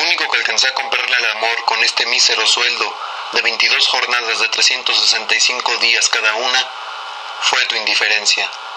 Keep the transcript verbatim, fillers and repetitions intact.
único que alcancé a comprarle al amor con este mísero sueldo de veintidós jornadas de trescientos sesenta y cinco días cada una fue tu indiferencia.